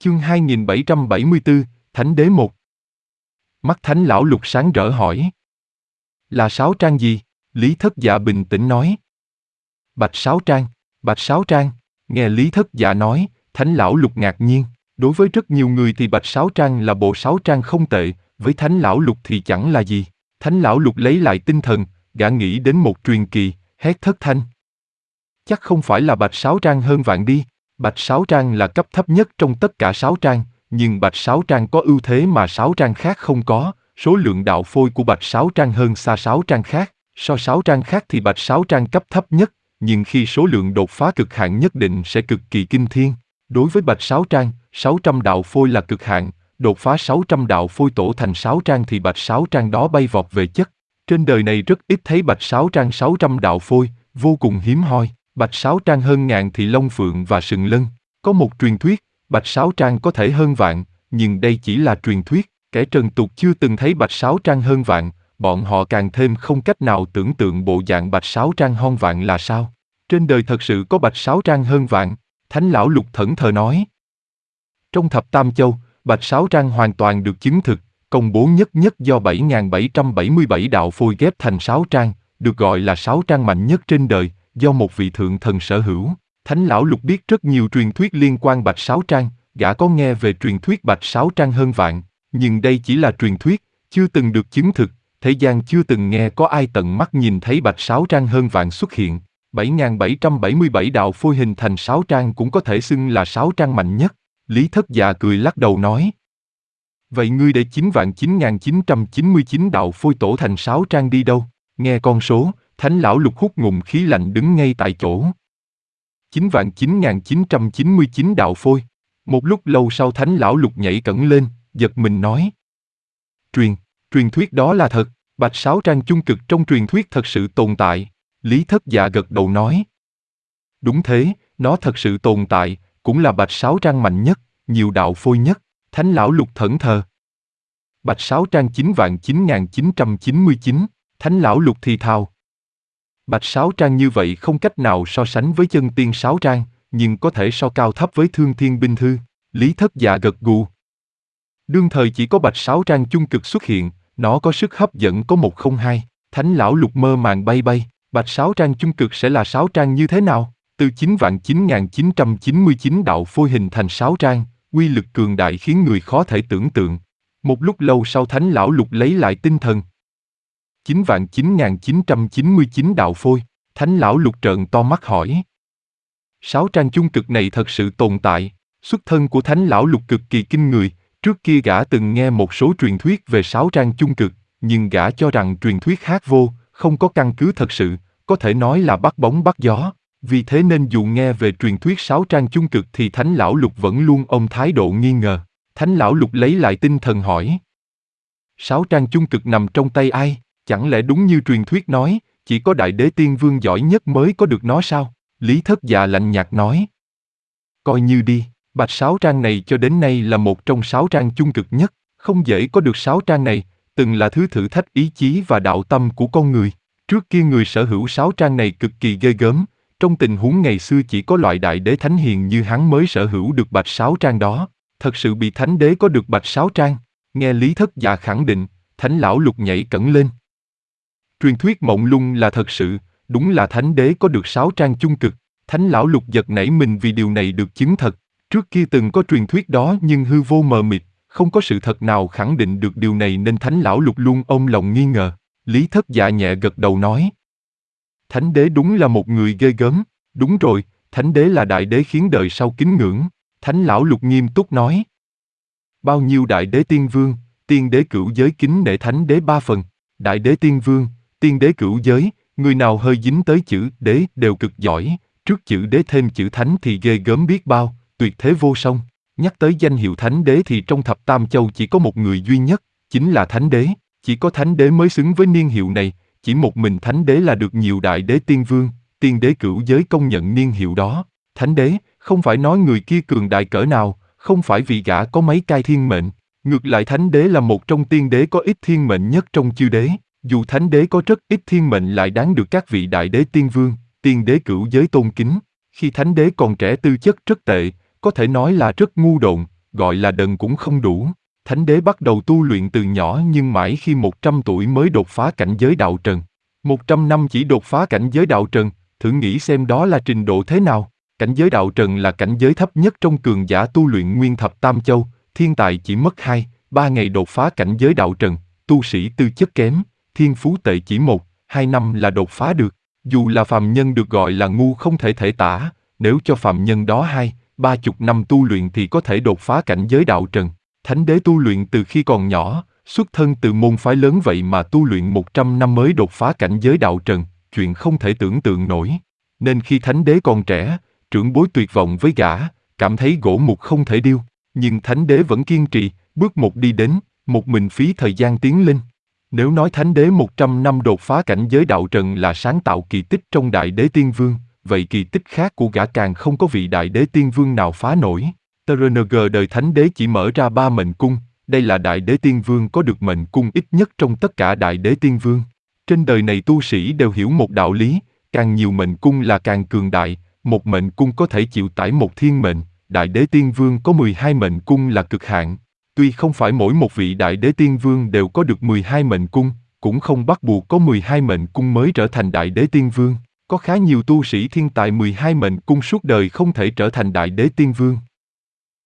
Chương 2774, Thánh đế 1. Mắt Thánh lão lục sáng rỡ hỏi. Là sáo trang gì? Lý Thất Dạ bình tĩnh nói. Bạch sáo trang, bạch sáo trang. Nghe Lý Thất Dạ nói, Thánh lão lục ngạc nhiên. Đối với rất nhiều người thì bạch sáo trang là bộ sáo trang không tệ, với Thánh lão lục thì chẳng là gì. Thánh lão lục lấy lại tinh thần, gã nghĩ đến một truyền kỳ, hét thất thanh. Chắc không phải là bạch sáo trang hơn vạn đi. Bạch sáo trang là cấp thấp nhất trong tất cả sáo trang, nhưng bạch sáo trang có ưu thế mà sáo trang khác không có, số lượng đạo phôi của bạch sáo trang hơn xa sáo trang khác. So sáo trang khác thì bạch sáo trang cấp thấp nhất, nhưng khi số lượng đột phá cực hạn nhất định sẽ cực kỳ kinh thiên. Đối với bạch sáo trang, 600 đạo phôi là cực hạn, đột phá 600 đạo phôi tổ thành sáo trang thì bạch sáo trang đó bay vọt về chất. Trên đời này rất ít thấy bạch sáo trang 600 đạo phôi, vô cùng hiếm hoi. Bạch sáo trang hơn ngàn thì lông phượng và sừng lân. Có một truyền thuyết, bạch sáo trang có thể hơn vạn, nhưng đây chỉ là truyền thuyết. Kẻ trần tục chưa từng thấy bạch sáo trang hơn vạn, bọn họ càng thêm không cách nào tưởng tượng bộ dạng bạch sáo trang hơn vạn là sao. Trên đời thật sự có bạch sáo trang hơn vạn, Thánh lão lục thẫn thờ nói. Trong thập tam châu, bạch sáo trang hoàn toàn được chứng thực, công bố nhất nhất do 7.777 đạo phôi ghép thành sáo trang, được gọi là sáo trang mạnh nhất trên đời, do một vị thượng thần sở hữu. Thánh lão lục biết rất nhiều truyền thuyết liên quan bạch sáo trang, gã có nghe về truyền thuyết bạch sáo trang hơn vạn, nhưng đây chỉ là truyền thuyết, chưa từng được chứng thực, thế gian chưa từng nghe có ai tận mắt nhìn thấy bạch sáo trang hơn vạn xuất hiện. 7.777 đạo phôi hình thành sáo trang cũng có thể xưng là sáo trang mạnh nhất. Lý Thất Dạ cười lắc đầu nói. Vậy ngươi để 9.999 đạo phôi tổ thành sáo trang đi đâu? Nghe con số, Thánh lão lục hút ngụm khí lạnh đứng ngay tại chỗ. 9.999 đạo phôi. Một lúc lâu sau Thánh lão lục nhảy cẫng lên, giật mình nói. Truyền thuyết đó là thật, bạch sáo trang chung cực trong truyền thuyết thật sự tồn tại. Lý Thất Dạ gật đầu nói. Đúng thế, nó thật sự tồn tại, cũng là bạch sáo trang mạnh nhất, nhiều đạo phôi nhất. Thánh lão lục thẫn thờ. Bạch sáo trang 9.999, Thánh lão lục thì thào. Bạch sáo trang như vậy không cách nào so sánh với chân tiên sáo trang, nhưng có thể so cao thấp với Thương Thiên Binh Thư. Lý Thất Dạ gật gù. Đương thời chỉ có bạch sáo trang chung cực xuất hiện, nó có sức hấp dẫn có 102. Thánh lão lục mơ màng bay bay, bạch sáo trang chung cực sẽ là sáo trang như thế nào? Từ 9.999 đạo phôi hình thành sáo trang, uy lực cường đại khiến người khó thể tưởng tượng. Một lúc lâu sau Thánh lão lục lấy lại tinh thần. 9.999 đạo phôi, Thánh lão lục trợn to mắt hỏi. Sáo trang chung cực này thật sự tồn tại, xuất thân của Thánh lão lục cực kỳ kinh người, trước kia gã từng nghe một số truyền thuyết về sáo trang chung cực, nhưng gã cho rằng truyền thuyết hát vô, không có căn cứ thật sự, có thể nói là bắt bóng bắt gió. Vì thế nên dù nghe về truyền thuyết sáo trang chung cực thì Thánh lão lục vẫn luôn ôm thái độ nghi ngờ. Thánh lão lục lấy lại tinh thần hỏi. Sáo trang chung cực nằm trong tay ai? Chẳng lẽ đúng như truyền thuyết nói, chỉ có Đại Đế Tiên Vương giỏi nhất mới có được nó sao? Lý Thất Dạ lạnh nhạt nói. Coi như đi, bạch sáo trang này cho đến nay là một trong sáo trang chung cực nhất, không dễ có được sáo trang này, từng là thứ thử thách ý chí và đạo tâm của con người. Trước kia người sở hữu sáo trang này cực kỳ ghê gớm, trong tình huống ngày xưa chỉ có loại Đại Đế Thánh Hiền như hắn mới sở hữu được bạch sáo trang đó, thật sự bị Thánh Đế có được bạch sáo trang. Nghe Lý Thất Dạ khẳng định, Thánh lão lục nhảy cẫng lên. Truyền thuyết mộng lung là thật sự, đúng là Thánh Đế có được sáo trang chung cực. Thánh lão lục giật nảy mình vì điều này được chứng thật. Trước kia từng có truyền thuyết đó nhưng hư vô mờ mịt, không có sự thật nào khẳng định được điều này nên Thánh lão lục luôn ôm lòng nghi ngờ. Lý Thất Dạ nhẹ gật đầu nói. Thánh Đế đúng là một người ghê gớm. Đúng rồi, Thánh Đế là Đại Đế khiến đời sau kính ngưỡng. Thánh lão lục nghiêm túc nói. Bao nhiêu Đại Đế Tiên Vương, Tiên Đế Cửu Giới kính nể Thánh Đế 3 phần. Đại Đế Tiên Vương, Tiên Đế Cửu Giới, người nào hơi dính tới chữ Đế đều cực giỏi. Trước chữ Đế thêm chữ Thánh thì ghê gớm biết bao, tuyệt thế vô song. Nhắc tới danh hiệu Thánh Đế thì trong thập tam châu chỉ có một người duy nhất, chính là Thánh Đế. Chỉ có Thánh Đế mới xứng với niên hiệu này, chỉ một mình Thánh Đế là được nhiều Đại Đế Tiên Vương, Tiên Đế Cửu Giới công nhận niên hiệu đó. Thánh Đế, không phải nói người kia cường đại cỡ nào, không phải vì gã có mấy cai thiên mệnh, ngược lại Thánh Đế là một trong tiên đế có ít thiên mệnh nhất trong chư đế. Dù Thánh Đế có rất ít thiên mệnh lại đáng được các vị Đại Đế Tiên Vương, Tiên Đế Cửu Giới tôn kính. Khi Thánh Đế còn trẻ tư chất rất tệ, có thể nói là rất ngu độn, gọi là đần cũng không đủ. Thánh đế bắt đầu tu luyện từ nhỏ nhưng mãi khi 100 tuổi mới đột phá cảnh giới đạo trần. 100 năm chỉ đột phá cảnh giới đạo trần, thử nghĩ xem đó là trình độ thế nào. Cảnh giới đạo trần là cảnh giới thấp nhất trong cường giả tu luyện nguyên thập tam châu, thiên tài chỉ mất 2-3 ngày đột phá cảnh giới đạo trần, tu sĩ tư chất kém, thiên phú tệ chỉ 1-2 năm là đột phá được. Dù là phàm nhân được gọi là ngu không thể thể tả, nếu cho phàm nhân đó 2-30 năm tu luyện thì có thể đột phá cảnh giới đạo trần. Thánh đế tu luyện từ khi còn nhỏ, xuất thân từ môn phái lớn vậy mà tu luyện 100 năm mới đột phá cảnh giới đạo trần, chuyện không thể tưởng tượng nổi. Nên khi thánh đế còn trẻ, trưởng bối tuyệt vọng với gã, cảm thấy gỗ mục không thể điêu. Nhưng thánh đế vẫn kiên trì, bước một đi đến, một mình phí thời gian tiến lên. Nếu nói thánh đế 100 năm đột phá cảnh giới đạo trần là sáng tạo kỳ tích trong đại đế tiên vương, vậy kỳ tích khác của gã càng không có vị đại đế tiên vương nào phá nổi. TRNG đời thánh đế chỉ mở ra 3 mệnh cung, đây là đại đế tiên vương có được mệnh cung ít nhất trong tất cả đại đế tiên vương. Trên đời này tu sĩ đều hiểu một đạo lý, càng nhiều mệnh cung là càng cường đại, một mệnh cung có thể chịu tải một thiên mệnh, đại đế tiên vương có 12 mệnh cung là cực hạn. Tuy không phải mỗi một vị đại đế tiên vương đều có được 12 mệnh cung, cũng không bắt buộc có 12 mệnh cung mới trở thành đại đế tiên vương. Có khá nhiều tu sĩ thiên tài 12 mệnh cung suốt đời không thể trở thành đại đế tiên vương.